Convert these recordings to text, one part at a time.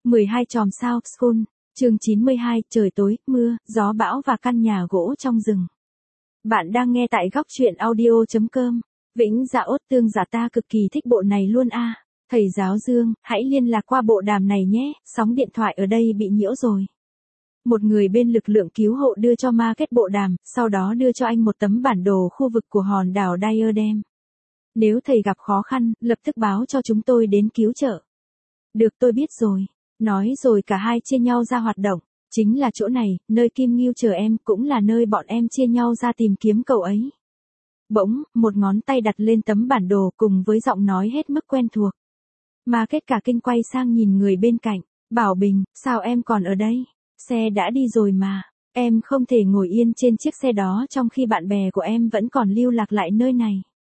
12 chòm sao, School, chương 92, trời tối, mưa, gió bão và căn nhà gỗ trong rừng. Bạn đang nghe tại góc truyện audio.com. Vĩnh Dạ Ốt Tương Dạ ta cực kỳ thích bộ này luôn a. Thầy giáo Dương, hãy liên lạc qua bộ đàm này nhé, sóng điện thoại ở đây bị nhiễu rồi. Một người bên lực lượng cứu hộ đưa cho Market bộ đàm, sau đó đưa cho anh một tấm bản đồ khu vực của hòn đảo Diadem. Nếu thầy gặp khó khăn, lập tức báo cho chúng tôi đến cứu trợ. Được, tôi biết rồi. Nói rồi cả hai chia nhau ra hoạt động. Chính là chỗ này, nơi Kim Ngưu chờ em, cũng là nơi bọn em chia nhau ra tìm kiếm cậu ấy. Bỗng, một ngón tay đặt lên tấm bản đồ cùng với giọng nói hết mức quen thuộc. Market cả kinh quay sang nhìn người bên cạnh. Bảo Bình, sao em còn ở đây? Xe đã đi rồi mà. Em không thể ngồi yên trên chiếc xe đó trong khi bạn bè của em vẫn còn lưu lạc lại nơi này.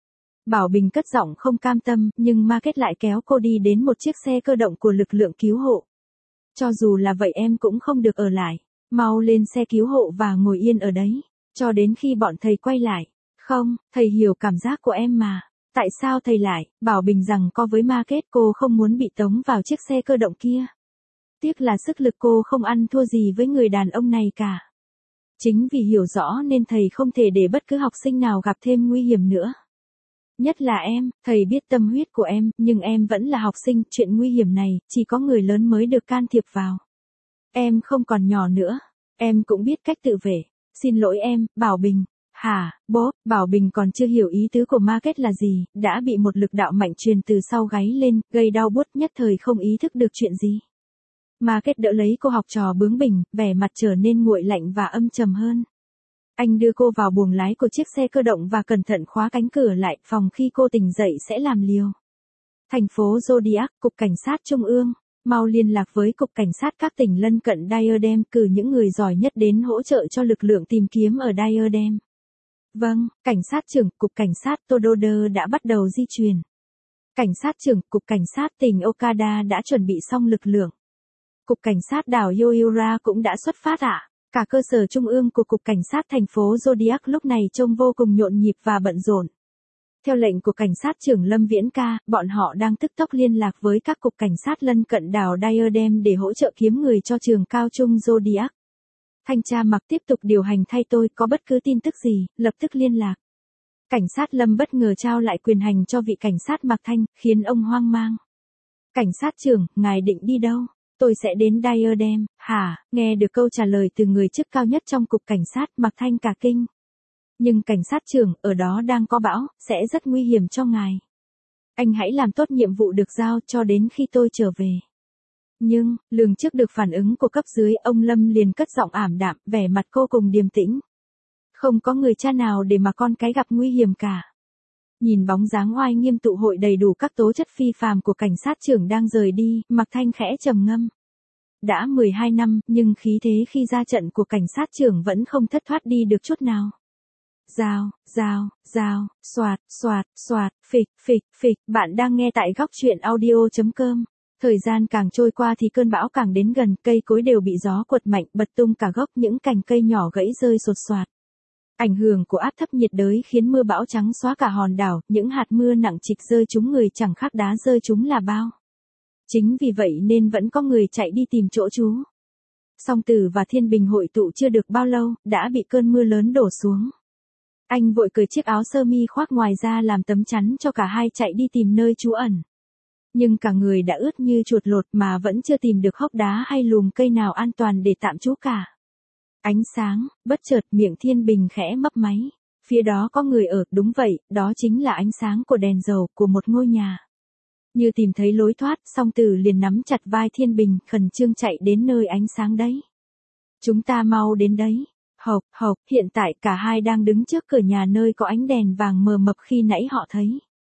Bảo Bình cất giọng không cam tâm, nhưng Market lại kéo cô đi đến một chiếc xe cơ động của lực lượng cứu hộ. Cho dù là vậy em cũng không được ở lại. Mau lên xe cứu hộ và ngồi yên ở đấy, cho đến khi bọn thầy quay lại. Không, thầy hiểu cảm giác của em mà. Tại sao thầy lại? Bảo Bình rằng co với Market, cô không muốn bị tống vào chiếc xe cơ động kia. Tiếc là sức lực cô không ăn thua gì với người đàn ông này cả. Chính vì hiểu rõ nên thầy không thể để bất cứ học sinh nào gặp thêm nguy hiểm nữa. Nhất là em, thầy biết tâm huyết của em, nhưng em vẫn là học sinh, chuyện nguy hiểm này, chỉ có người lớn mới được can thiệp vào. Em không còn nhỏ nữa, em cũng biết cách tự vệ. Xin lỗi em, Bảo Bình. Hả, bố, Bảo Bình còn chưa hiểu ý tứ của Market là gì, đã bị một lực đạo mạnh truyền từ sau gáy lên, gây đau buốt, nhất thời không ý thức được chuyện gì. Market đỡ lấy cô học trò bướng bỉnh, vẻ mặt trở nên nguội lạnh và âm trầm hơn. Anh đưa cô vào buồng lái của chiếc xe cơ động và cẩn thận khóa cánh cửa lại, phòng khi cô tỉnh dậy sẽ làm liều. Thành phố Zodiac, Cục Cảnh sát Trung ương, mau liên lạc với Cục Cảnh sát các tỉnh lân cận Diadem, cử những người giỏi nhất đến hỗ trợ cho lực lượng tìm kiếm ở Diadem. Vâng, Cảnh sát trưởng, Cục Cảnh sát Tododer đã bắt đầu di chuyển. Cảnh sát trưởng, Cục Cảnh sát tỉnh Okada đã chuẩn bị xong lực lượng. Cục Cảnh sát đảo Yoyura cũng đã xuất phát ạ. Cả cơ sở trung ương của Cục Cảnh sát thành phố Zodiac lúc này trông vô cùng nhộn nhịp và bận rộn. Theo lệnh của Cảnh sát trưởng Lâm Viễn Ca, bọn họ đang tức tốc liên lạc với các cục cảnh sát lân cận đảo Diadem để hỗ trợ kiếm người cho trường cao trung Zodiac. Thanh tra Mặc tiếp tục điều hành thay tôi, có bất cứ tin tức gì, lập tức liên lạc. Cảnh sát Lâm bất ngờ trao lại quyền hành cho vị cảnh sát Mặc Thanh, khiến ông hoang mang. Cảnh sát trưởng, ngài định đi đâu? Tôi sẽ đến Diadem. Hả? Nghe được câu trả lời từ người chức cao nhất trong cục cảnh sát, Mặc Thanh cả kinh. Nhưng cảnh sát trưởng, ở đó đang có bão, sẽ rất nguy hiểm cho ngài. Anh hãy làm tốt nhiệm vụ được giao cho đến khi tôi trở về. Nhưng, lường trước được phản ứng của cấp dưới, ông Lâm liền cất giọng ảm đạm, vẻ mặt cô cùng điềm tĩnh. Không có người cha nào để mà con cái gặp nguy hiểm cả. Nhìn bóng dáng oai nghiêm tụ hội đầy đủ các tố chất phi phàm của cảnh sát trưởng đang rời đi, Mặc Thanh khẽ trầm ngâm. Đã 12 năm, nhưng khí thế khi ra trận của cảnh sát trưởng vẫn không thất thoát đi được chút nào. Rào, rào, rào, xoạt, xoạt, xoạt, phịch, phịch, phịch, bạn đang nghe tại góc truyện audio.com. Thời gian càng trôi qua thì cơn bão càng đến gần, cây cối đều bị gió quật mạnh, bật tung cả gốc, những cành cây nhỏ gãy rơi sột soạt. Ảnh hưởng của áp thấp nhiệt đới khiến mưa bão trắng xóa cả hòn đảo, những hạt mưa nặng trịch rơi trúng người chẳng khác đá rơi trúng là bao. Chính vì vậy nên vẫn có người chạy đi tìm chỗ trú. Song Tử và Thiên Bình hội tụ chưa được bao lâu, đã bị cơn mưa lớn đổ xuống. Anh vội cởi chiếc áo sơ mi khoác ngoài ra làm tấm chắn cho cả hai chạy đi tìm nơi trú ẩn. Nhưng cả người đã ướt như chuột lột mà vẫn chưa tìm được hốc đá hay lùm cây nào an toàn để tạm trú cả. Ánh sáng, bất chợt miệng Thiên Bình khẽ mấp máy. Phía đó có người ở, đúng vậy, đó chính là ánh sáng của đèn dầu của một ngôi nhà. Như tìm thấy lối thoát, Song Tử liền nắm chặt vai Thiên Bình, khẩn trương chạy đến nơi ánh sáng đấy. Chúng ta mau đến đấy. Hộc, hộc, hiện tại cả hai đang đứng trước cửa nhà nơi có ánh đèn vàng mờ mập khi nãy họ thấy.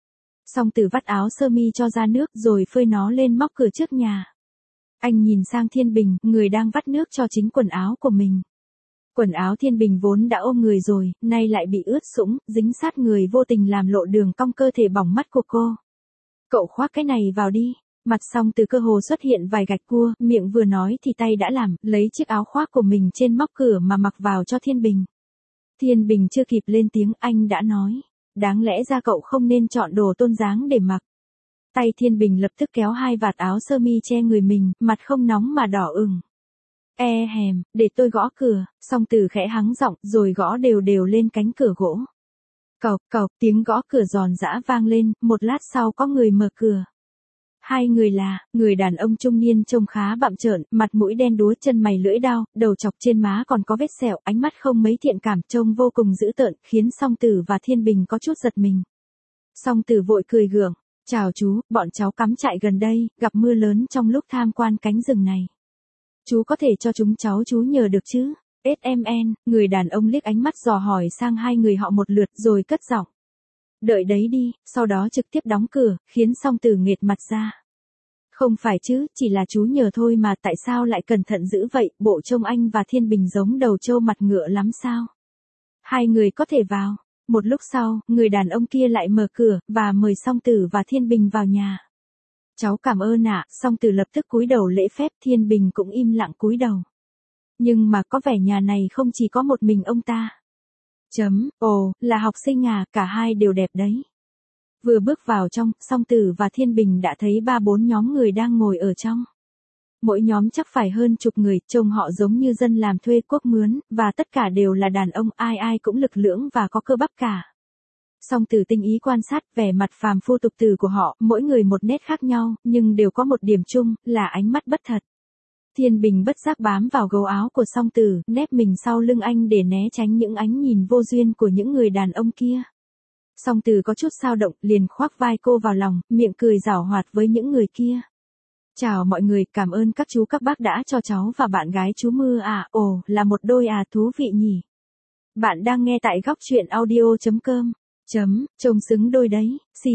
Song Tử vắt áo sơ mi cho ra nước rồi phơi nó lên móc cửa trước nhà. Anh nhìn sang Thiên Bình, người đang vắt nước cho chính quần áo của mình. Quần áo Thiên Bình vốn đã ôm người rồi, nay lại bị ướt sũng, dính sát người vô tình làm lộ đường cong cơ thể bỏng mắt của cô. Cậu khoác cái này vào đi. Mặt Song Tử cơ hồ xuất hiện vài gạch cua, miệng vừa nói thì tay đã làm, lấy chiếc áo khoác của mình trên móc cửa mà mặc vào cho Thiên Bình. Thiên Bình chưa kịp lên tiếng anh đã nói. Đáng lẽ ra cậu không nên chọn đồ tôn dáng để mặc. Tay Thiên Bình lập tức kéo hai vạt áo sơ mi che người mình, mặt không nóng mà đỏ ửng. E hèm, để tôi gõ cửa, Song Tử khẽ hắng giọng, rồi gõ đều đều lên cánh cửa gỗ. Cộc cộc, tiếng gõ cửa giòn giã vang lên, một lát sau có người mở cửa. Hai người là, người đàn ông trung niên trông khá bặm trợn, mặt mũi đen đúa, chân mày lưỡi dao, đầu chọc trên má còn có vết sẹo, ánh mắt không mấy thiện cảm, trông vô cùng dữ tợn, khiến Song Tử và Thiên Bình có chút giật mình. Song Tử vội cười gượng, chào chú, bọn cháu cắm trại gần đây, gặp mưa lớn trong lúc tham quan cánh rừng này. Chú có thể cho chúng cháu chú nhờ được chứ? SMN, người đàn ông liếc ánh mắt dò hỏi sang hai người họ một lượt rồi cất giọng. Đợi đấy đi, sau đó trực tiếp đóng cửa, khiến Song Tử nghệt mặt ra. Không phải chứ, chỉ là chú nhờ thôi mà tại sao lại cẩn thận dữ vậy, bộ trông anh và Thiên Bình giống đầu trâu mặt ngựa lắm sao? Hai người có thể vào. Một lúc sau, người đàn ông kia lại mở cửa, và mời Song Tử và Thiên Bình vào nhà. Cháu cảm ơn ạ, Song Tử lập tức cúi đầu lễ phép, Thiên Bình cũng im lặng cúi đầu. Nhưng mà có vẻ nhà này không chỉ có một mình ông ta. Ồ, là học sinh à, cả hai đều đẹp đấy. Vừa bước vào trong, Song Tử và Thiên Bình đã thấy 3-4 nhóm người đang ngồi ở trong. Mỗi nhóm chắc phải hơn chục người, trông họ giống như dân làm thuê quốc mướn, và tất cả đều là đàn ông, ai ai cũng lực lưỡng và có cơ bắp cả. Song Tử tinh ý quan sát vẻ mặt phàm phu tục tử của họ, mỗi người một nét khác nhau, nhưng đều có một điểm chung, là ánh mắt bất thật. Thiên Bình bất giác bám vào gấu áo của Song Tử, nép mình sau lưng anh để né tránh những ánh nhìn vô duyên của những người đàn ông kia. Song Tử có chút xao động, liền khoác vai cô vào lòng, miệng cười giảo hoạt với những người kia. Chào mọi người, cảm ơn các chú các bác đã cho cháu và bạn gái chú Mưa à, ồ, là một đôi à, thú vị nhỉ. Bạn đang nghe tại góc truyện audio.com. Trông xứng đôi đấy,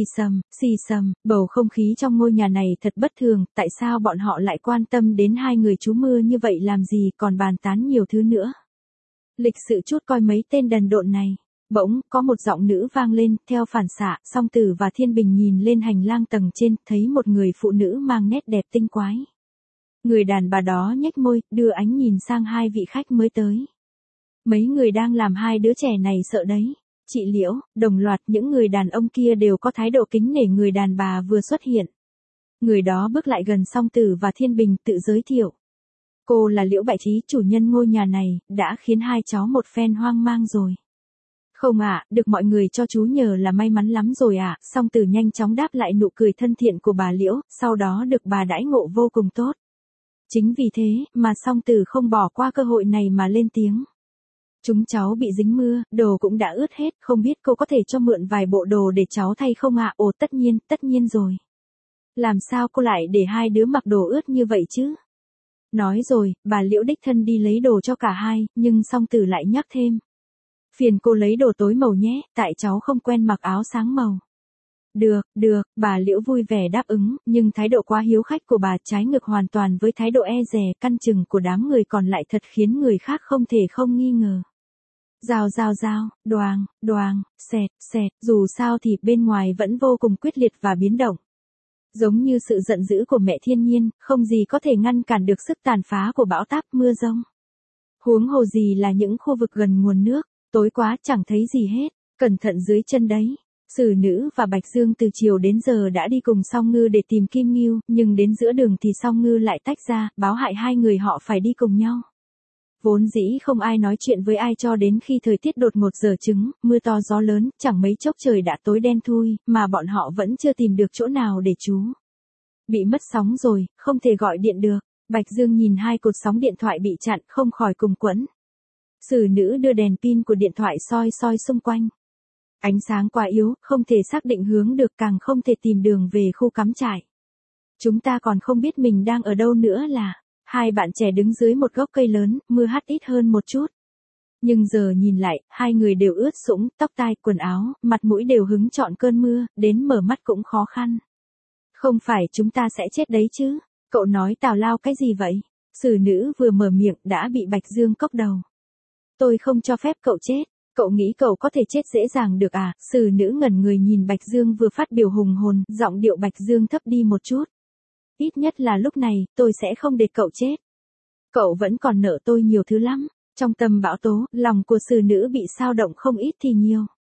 xì xầm, bầu không khí trong ngôi nhà này thật bất thường, tại sao bọn họ lại quan tâm đến hai người chú Mưa như vậy làm gì, còn bàn tán nhiều thứ nữa. Lịch sự chút coi mấy tên đần độn này. Bỗng, có một giọng nữ vang lên, theo phản xạ, Song Tử và Thiên Bình nhìn lên hành lang tầng trên, thấy một người phụ nữ mang nét đẹp tinh quái. Người đàn bà đó nhếch môi, đưa ánh nhìn sang hai vị khách mới tới. Mấy người đang làm hai đứa trẻ này sợ đấy. Chị Liễu, đồng loạt những người đàn ông kia đều có thái độ kính nể người đàn bà vừa xuất hiện. Người đó bước lại gần Song Tử và Thiên Bình tự giới thiệu. Cô là Liễu Bại Trí, chủ nhân ngôi nhà này, đã khiến hai cháu một phen hoang mang rồi. Không ạ, được mọi người cho chú nhờ là may mắn lắm rồi ạ, Song Tử nhanh chóng đáp lại nụ cười thân thiện của bà Liễu, sau đó được bà đãi ngộ vô cùng tốt. Chính vì thế, mà Song Tử không bỏ qua cơ hội này mà lên tiếng. Chúng cháu bị dính mưa, đồ cũng đã ướt hết, không biết cô có thể cho mượn vài bộ đồ để cháu thay không ạ? Ồ tất nhiên rồi. Làm sao cô lại để hai đứa mặc đồ ướt như vậy chứ? Nói rồi, bà Liễu đích thân đi lấy đồ cho cả hai, nhưng Song Tử lại nhắc thêm. Phiền cô lấy đồ tối màu nhé, tại cháu không quen mặc áo sáng màu. Được, bà Liễu vui vẻ đáp ứng, nhưng thái độ quá hiếu khách của bà trái ngược hoàn toàn với thái độ e dè, căn chừng của đám người còn lại thật khiến người khác không thể không nghi ngờ. Rào, đoàng, xẹt, dù sao thì bên ngoài vẫn vô cùng quyết liệt và biến động. Giống như sự giận dữ của mẹ thiên nhiên, không gì có thể ngăn cản được sức tàn phá của bão táp mưa giông. Huống hồ gì là những khu vực gần nguồn nước, tối quá chẳng thấy gì hết, cẩn thận dưới chân đấy. Sử Nữ và Bạch Dương từ chiều đến giờ đã đi cùng Song Ngư để tìm Kim Ngưu, nhưng đến giữa đường thì Song Ngư lại tách ra, báo hại hai người họ phải đi cùng nhau. Vốn dĩ không ai nói chuyện với ai cho đến khi thời tiết đột ngột dở chứng, mưa to gió lớn, chẳng mấy chốc trời đã tối đen thui, mà bọn họ vẫn chưa tìm được chỗ nào để trú. Bị mất sóng rồi, không thể gọi điện được. Bạch Dương nhìn hai cột sóng điện thoại bị chặn, không khỏi cùng quẫn. Sử Nữ đưa đèn pin của điện thoại soi xung quanh. Ánh sáng quá yếu, không thể xác định hướng được, càng không thể tìm đường về khu cắm trại. Chúng ta còn không biết mình đang ở đâu nữa là. Hai bạn trẻ đứng dưới một gốc cây lớn, mưa hắt ít hơn một chút. Nhưng giờ nhìn lại, hai người đều ướt sũng, tóc tai, quần áo, mặt mũi đều hứng trọn cơn mưa, đến mở mắt cũng khó khăn. Không phải chúng ta sẽ chết đấy chứ? Cậu nói tào lao cái gì vậy? Sử Nữ vừa mở miệng đã bị Bạch Dương cốc đầu. Tôi không cho phép cậu chết. Cậu nghĩ cậu có thể chết dễ dàng được à? Sử Nữ ngẩn người nhìn Bạch Dương vừa phát biểu hùng hồn, giọng điệu Bạch Dương thấp đi một chút. Ít nhất là lúc này, tôi sẽ không để cậu chết. Cậu vẫn còn nợ tôi nhiều thứ lắm. Trong tâm bão tố, lòng của Sử Nữ bị xao động không ít thì nhiều.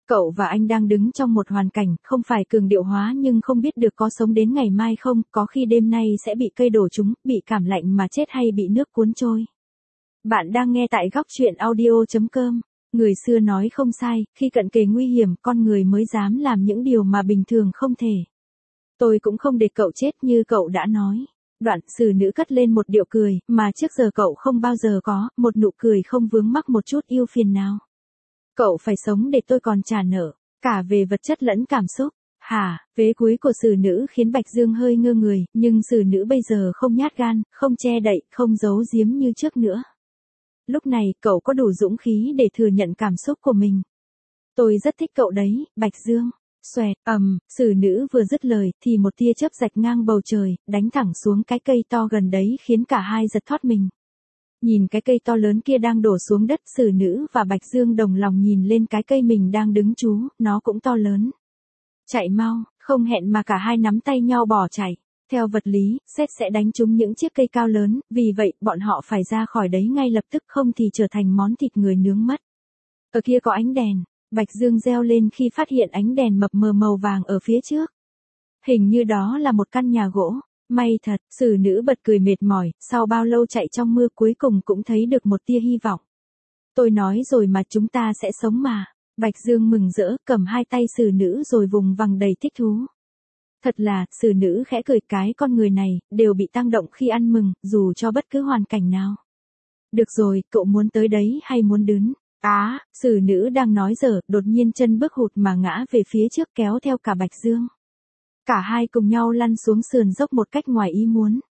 Cậu và anh đang đứng trong một hoàn cảnh không phải cường điệu hóa nhưng không biết được có sống đến ngày mai không, có khi đêm nay sẽ bị cây đổ trúng, bị cảm lạnh mà chết hay bị nước cuốn trôi. Bạn đang nghe tại góc chuyện audio.com. Người xưa nói không sai, khi cận kề nguy hiểm con người mới dám làm những điều mà bình thường không thể. Tôi cũng không để cậu chết như cậu đã nói. Đoạn xử nữ cất lên một điệu cười, mà trước giờ cậu không bao giờ có, một nụ cười không vướng mắc một chút ưu phiền nào. Cậu phải sống để tôi còn trả nợ, cả về vật chất lẫn cảm xúc. Hả, vế cuối của xử nữ khiến Bạch Dương hơi ngơ người, nhưng xử nữ bây giờ không nhát gan, không che đậy, không giấu giếm như trước nữa. Lúc này, cậu có đủ dũng khí để thừa nhận cảm xúc của mình. Tôi rất thích cậu đấy, Bạch Dương. Xoẹt, xử nữ vừa dứt lời, thì một tia chớp rạch ngang bầu trời, đánh thẳng xuống cái cây to gần đấy khiến cả hai giật thoát mình. Nhìn cái cây to lớn kia đang đổ xuống đất, xử nữ và Bạch Dương đồng lòng nhìn lên cái cây mình đang đứng trú, nó cũng to lớn. Chạy mau, không hẹn mà cả hai nắm tay nhau bỏ chạy. Theo vật lý, sét sẽ đánh trúng những chiếc cây cao lớn, vì vậy, bọn họ phải ra khỏi đấy ngay lập tức không thì trở thành món thịt người nướng mất. Ở kia có ánh đèn, Bạch Dương reo lên khi phát hiện ánh đèn mập mờ màu vàng ở phía trước. Hình như đó là một căn nhà gỗ. May thật, xử nữ bật cười mệt mỏi, sau bao lâu chạy trong mưa cuối cùng cũng thấy được một tia hy vọng. Tôi nói rồi mà, chúng ta sẽ sống mà. Bạch Dương mừng rỡ, cầm hai tay xử nữ rồi vùng vằng đầy thích thú. Thật là, xử nữ khẽ cười, cái con người này, đều bị tăng động khi ăn mừng, dù cho bất cứ hoàn cảnh nào. Được rồi, cậu muốn tới đấy hay muốn đứng? Xử nữ đang nói dở, đột nhiên chân bước hụt mà ngã về phía trước kéo theo cả Bạch Dương. Cả hai cùng nhau lăn xuống sườn dốc một cách ngoài ý muốn.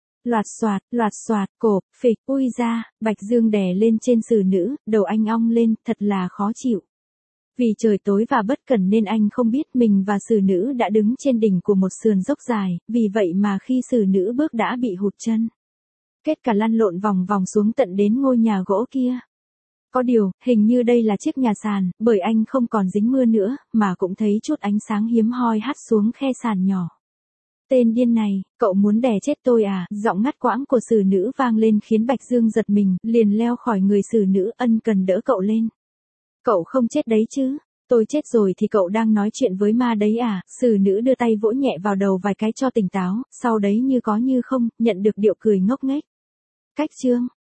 Loạt xoạt, cộp, phịch, ui ra, Bạch Dương đè lên trên xử nữ, đầu anh ong lên, thật là khó chịu. Vì trời tối và bất cẩn nên anh không biết mình và xử nữ đã đứng trên đỉnh của một sườn dốc dài, vì vậy mà khi xử nữ bước đã bị hụt chân. Kết cả lăn lộn vòng vòng xuống tận đến ngôi nhà gỗ kia. Có điều, hình như đây là chiếc nhà sàn, bởi anh không còn dính mưa nữa, mà cũng thấy chút ánh sáng hiếm hoi hắt xuống khe sàn nhỏ. Tên điên này, cậu muốn đè chết tôi à? Giọng ngắt quãng của xử nữ vang lên khiến Bạch Dương giật mình, liền leo khỏi người xử nữ, ân cần đỡ cậu lên. Cậu không chết đấy chứ? Tôi chết rồi thì cậu đang nói chuyện với ma đấy à? Xử nữ đưa tay vỗ nhẹ vào đầu vài cái cho tỉnh táo, sau đấy như có như không, nhận được điệu cười ngốc nghếch. Cách chương